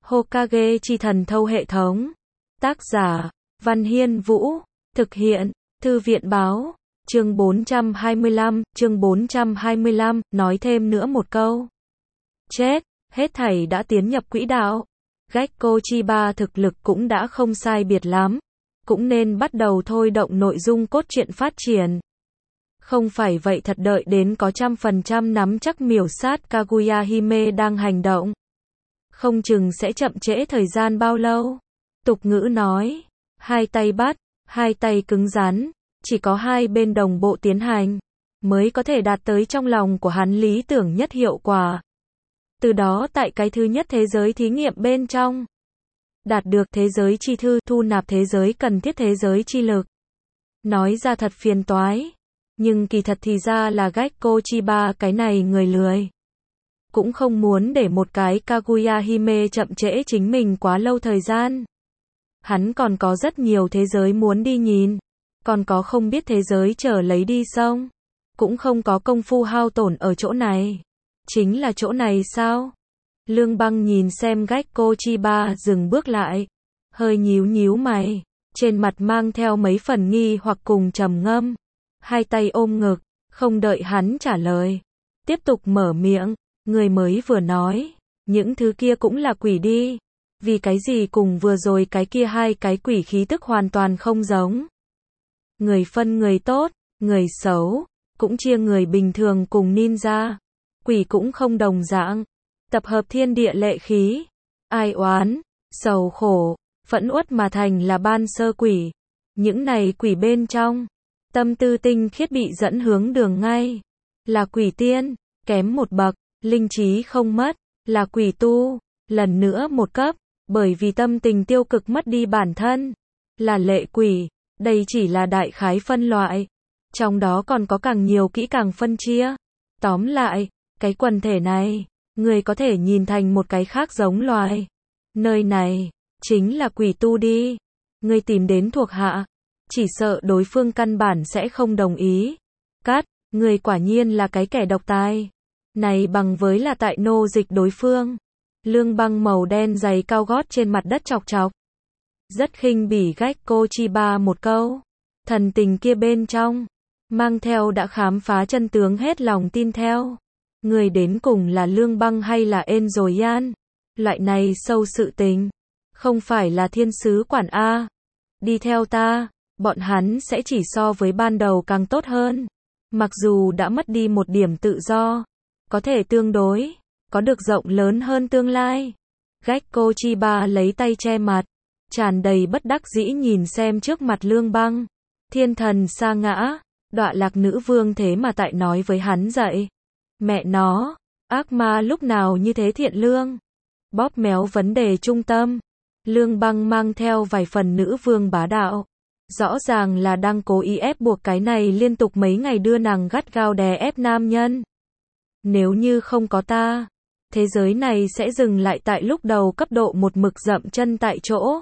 Hokage chi thần thâu hệ thống. Tác giả, Văn Hiên Vũ. Thực hiện, Thư viện Báo. Chương 425, nói thêm nữa một câu. Chết, hết thảy đã tiến nhập quỹ đạo. Gekko Chiba thực lực cũng đã không sai biệt lắm. Cũng nên bắt đầu thôi động nội dung cốt truyện phát triển. Không phải vậy thật đợi đến có 100% nắm chắc miểu sát Kaguya Hime đang hành động. Không chừng sẽ chậm trễ thời gian bao lâu. Tục ngữ nói, hai tay bắt, hai tay cứng rắn, chỉ có hai bên đồng bộ tiến hành, mới có thể đạt tới trong lòng của hắn lý tưởng nhất hiệu quả. Từ đó tại cái thứ nhất thế giới thí nghiệm bên trong, đạt được thế giới chi thư, thu nạp thế giới cần thiết thế giới chi lực. Nói ra thật phiền toái, nhưng kỳ thật thì ra là Gekko Chiba cái này người lười. Cũng không muốn để một cái Kaguya Hime chậm trễ chính mình quá lâu thời gian. Hắn còn có rất nhiều thế giới muốn đi nhìn, còn có không biết thế giới chờ lấy đi xong. Cũng không có công phu hao tổn ở chỗ này. Chính là chỗ này sao? Lương Băng nhìn xem Gekko Chiba dừng bước lại, hơi nhíu mày, trên mặt mang theo mấy phần nghi hoặc cùng trầm ngâm, hai tay ôm ngực, không đợi hắn trả lời, tiếp tục mở miệng, người mới vừa nói, những thứ kia cũng là quỷ đi, vì cái gì cùng vừa rồi cái kia hai cái quỷ khí tức hoàn toàn không giống. Người phân người tốt, người xấu, cũng chia người bình thường cùng ninja, quỷ cũng không đồng dạng. Tập hợp thiên địa lệ khí, ai oán, sầu khổ, phẫn uất mà thành là ban sơ quỷ. Những này quỷ bên trong, tâm tư tinh khiết bị dẫn hướng đường ngay, là quỷ tiên, kém một bậc, linh trí không mất, là quỷ tu, lần nữa một cấp, bởi vì tâm tình tiêu cực mất đi bản thân, là lệ quỷ. Đây chỉ là đại khái phân loại, trong đó còn có càng nhiều kỹ càng phân chia. Tóm lại, cái quần thể này, người có thể nhìn thành một cái khác giống loài. Nơi này, chính là quỷ tu đi. Người tìm đến thuộc hạ, chỉ sợ đối phương căn bản sẽ không đồng ý. Cát, người quả nhiên là cái kẻ độc tài. Này bằng với là tại nô dịch đối phương. Lương Băng màu đen giày cao gót trên mặt đất chọc chọc. Rất khinh bỉ Gekko Chiba một câu. Thần tình kia bên trong, mang theo đã khám phá chân tướng hết lòng tin theo. Người đến cùng là Lương Băng hay là Enzoyan? Loại này sâu sự tình, không phải là thiên sứ quản A. Đi theo ta, bọn hắn sẽ chỉ so với ban đầu càng tốt hơn. Mặc dù đã mất đi một điểm tự do, có thể tương đối, có được rộng lớn hơn tương lai. Gekko Chiba lấy tay che mặt, tràn đầy bất đắc dĩ nhìn xem trước mặt Lương Băng. Thiên thần sa ngã, đọa lạc nữ vương thế mà tại nói với hắn dậy. Mẹ nó, ác ma lúc nào như thế thiện lương. Bóp méo vấn đề trung tâm. Lương Băng mang theo vài phần nữ vương bá đạo. Rõ ràng là đang cố ý ép buộc cái này liên tục mấy ngày đưa nàng gắt gao đè ép nam nhân. Nếu như không có ta, thế giới này sẽ dừng lại tại lúc đầu cấp độ một mực dậm chân tại chỗ.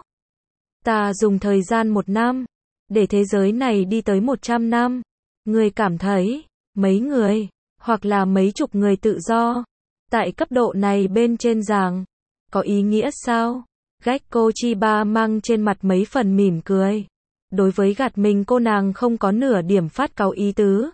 Ta dùng thời gian 1 năm, để thế giới này đi tới 100 năm. Người cảm thấy, mấy người, hoặc là mấy chục người tự do, tại cấp độ này bên trên giảng, có ý nghĩa sao? Gekko Chiba mang trên mặt mấy phần mỉm cười. Đối với gạt mình cô nàng không có nửa điểm phát cáu ý tứ.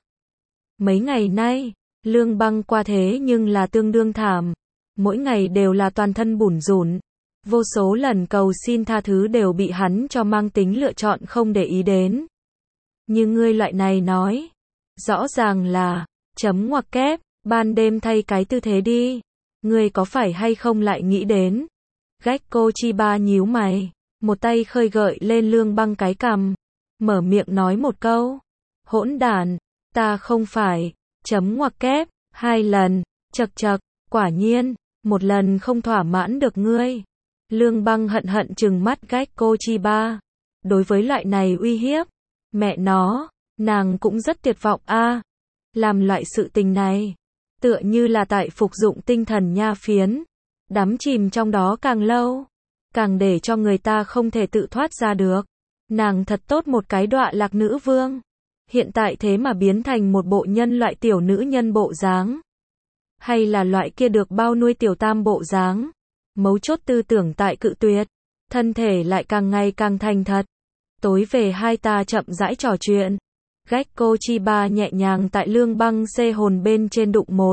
Mấy ngày nay, Lương Băng qua thế nhưng là tương đương thảm. Mỗi ngày đều là toàn thân bủn rủn. Vô số lần cầu xin tha thứ đều bị hắn cho mang tính lựa chọn không để ý đến. Như ngươi loại này nói, rõ ràng là chấm ngoặc kép, ban đêm thay cái tư thế đi. Ngươi có phải hay không lại nghĩ đến? Gekko Chiba nhíu mày, một tay khơi gợi lên Lương Băng cái cằm, mở miệng nói một câu. Hỗn đản, ta không phải, chấm ngoặc kép, 2 lần, chậc chậc, quả nhiên, 1 lần không thỏa mãn được ngươi. Lương Băng hận trừng mắt Gekko Chiba. Đối với loại này uy hiếp, mẹ nó, nàng cũng rất tuyệt vọng a. Làm loại sự tình này, tựa như là tại phục dụng tinh thần nha phiến, đắm chìm trong đó càng lâu, càng để cho người ta không thể tự thoát ra được. Nàng thật tốt một cái đọa lạc nữ vương, hiện tại thế mà biến thành một bộ nhân loại tiểu nữ nhân bộ dáng, hay là loại kia được bao nuôi tiểu tam bộ dáng. Mấu chốt tư tưởng tại cự tuyệt, thân thể lại càng ngày càng thành thật. Tối về hai ta chậm rãi trò chuyện. Gekko Chiba nhẹ nhàng tại Lương Băng xê hồn bên trên đụng một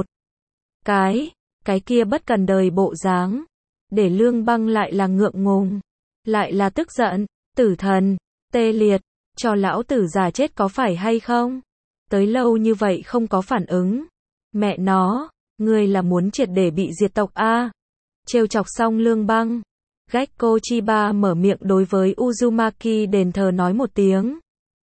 cái kia bất cần đời bộ dáng, để Lương Băng lại là ngượng ngùng, lại là tức giận. Tử thần, tê liệt, cho lão tử già chết có phải hay không? Tới lâu như vậy không có phản ứng. Mẹ nó, ngươi là muốn triệt để bị diệt tộc a? Trêu chọc xong Lương Băng, Gekko Chiba mở miệng đối với Uzumaki đền thờ nói một tiếng.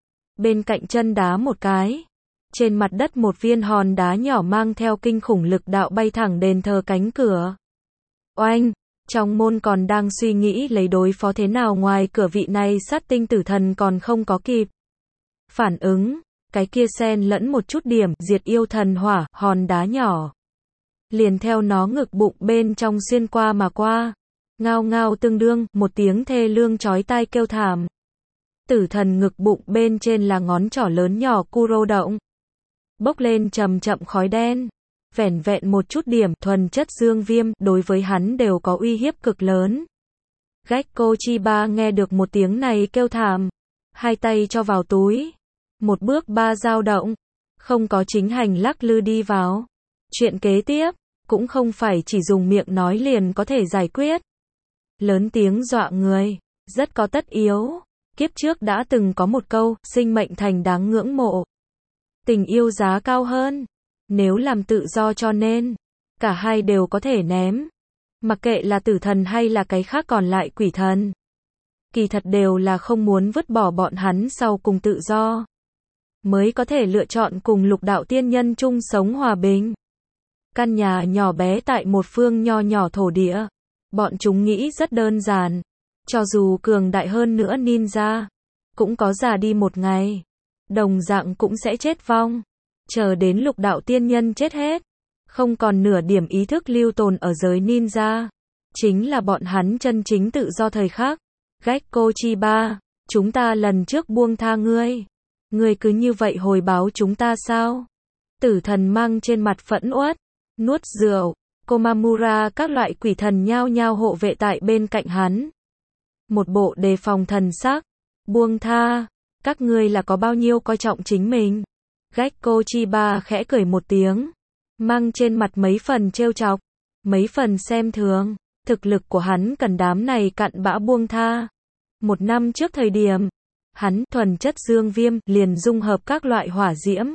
Bên cạnh chân đá một cái. Trên mặt đất một viên hòn đá nhỏ mang theo kinh khủng lực đạo bay thẳng đền thờ cánh cửa. Oanh! Trong môn còn đang suy nghĩ lấy đối phó thế nào ngoài cửa vị này sát tinh tử thần còn không có kịp phản ứng, cái kia xen lẫn một chút điểm diệt yêu thần hỏa, hòn đá nhỏ liền theo nó ngực bụng bên trong xuyên qua mà qua. Ngao ngao tương đương, một tiếng thê lương chói tai kêu thảm. Tử thần ngực bụng bên trên là ngón trỏ lớn nhỏ Kuro động. Bốc lên chậm chậm khói đen. Vẻn vẹn một chút điểm thuần chất dương viêm, đối với hắn đều có uy hiếp cực lớn. Gekko Chiba nghe được một tiếng này kêu thảm. Hai tay cho vào túi. Một bước ba dao động. Không có chính hành lắc lư đi vào. Chuyện kế tiếp, cũng không phải chỉ dùng miệng nói liền có thể giải quyết. Lớn tiếng dọa người, rất có tất yếu. Kiếp trước đã từng có một câu, sinh mệnh thành đáng ngưỡng mộ. Tình yêu giá cao hơn. Nếu làm tự do cho nên, cả hai đều có thể ném. Mặc kệ là tử thần hay là cái khác còn lại quỷ thần. Kỳ thật đều là không muốn vứt bỏ bọn hắn sau cùng tự do. Mới có thể lựa chọn cùng lục đạo tiên nhân chung sống hòa bình. Căn nhà nhỏ bé tại một phương nho nhỏ thổ địa. Bọn chúng nghĩ rất đơn giản. Cho dù cường đại hơn nữa ninja, cũng có già đi một ngày. Đồng dạng cũng sẽ chết vong. Chờ đến lục đạo tiên nhân chết hết. Không còn nửa điểm ý thức lưu tồn ở giới ninja. Chính là bọn hắn chân chính tự do thời khắc. Gekko Chiba, chúng ta lần trước buông tha ngươi. Ngươi cứ như vậy hồi báo chúng ta sao? Tử thần mang trên mặt phẫn uất, nuốt rượu. Komamura các loại quỷ thần nhao nhao hộ vệ tại bên cạnh hắn. Một bộ đề phòng thần sắc. Buông tha, các ngươi là có bao nhiêu coi trọng chính mình? Gekko Chiba khẽ cười một tiếng, mang trên mặt mấy phần trêu chọc, mấy phần xem thường. Thực lực của hắn cần đám này cặn bã buông tha. Một năm trước thời điểm, hắn thuần chất dương viêm liền dung hợp các loại hỏa diễm.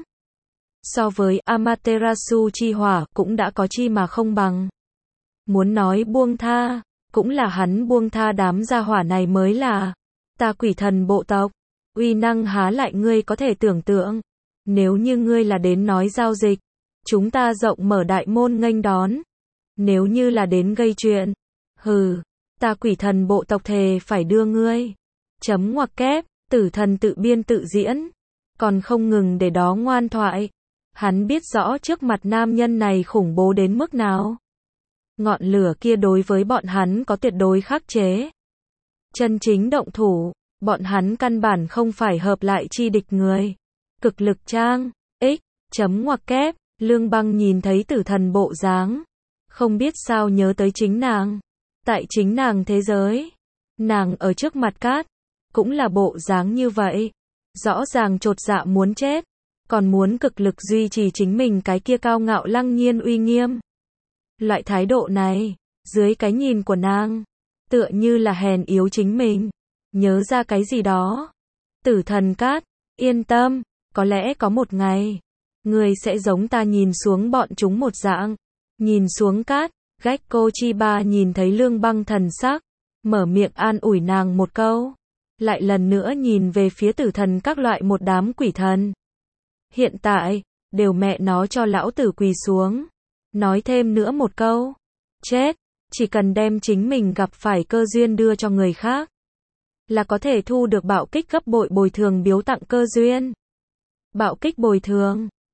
So với Amaterasu chi hỏa cũng đã có chi mà không bằng. Muốn nói buông tha, cũng là hắn buông tha đám gia hỏa này mới là. Ta quỷ thần bộ tộc, uy năng há lại ngươi có thể tưởng tượng. Nếu như ngươi là đến nói giao dịch, chúng ta rộng mở đại môn nghênh đón. Nếu như là đến gây chuyện, hừ, ta quỷ thần bộ tộc thề phải đưa ngươi. Chấm ngoặc kép, tử thần tự biên tự diễn. Còn không ngừng để đó ngoan thoại. Hắn biết rõ trước mặt nam nhân này khủng bố đến mức nào. Ngọn lửa kia đối với bọn hắn có tuyệt đối khắc chế. Chân chính động thủ, bọn hắn căn bản không phải hợp lại chi địch người. Cực lực trang, chấm ngoặc kép, Lương Băng nhìn thấy tử thần bộ dáng. Không biết sao nhớ tới chính nàng. Tại chính nàng thế giới, nàng ở trước mặt cát, cũng là bộ dáng như vậy. Rõ ràng chột dạ muốn chết, còn muốn cực lực duy trì chính mình cái kia cao ngạo lăng nhiên uy nghiêm. Loại thái độ này, dưới cái nhìn của nàng, tựa như là hèn yếu chính mình. Nhớ ra cái gì đó. Tử thần cát, yên tâm, có lẽ có một ngày, ngươi sẽ giống ta nhìn xuống bọn chúng một dạng. Nhìn xuống cát, Gekko Chiba nhìn thấy Lương Băng thần sắc, mở miệng an ủi nàng một câu. Lại lần nữa nhìn về phía tử thần các loại một đám quỷ thần. Hiện tại, đều mẹ nó cho lão tử quỳ xuống. Nói thêm nữa một câu. Chết, chỉ cần đem chính mình gặp phải cơ duyên đưa cho người khác, là có thể thu được bạo kích gấp bội bồi thường biếu tặng cơ duyên. Bạo kích bồi thường.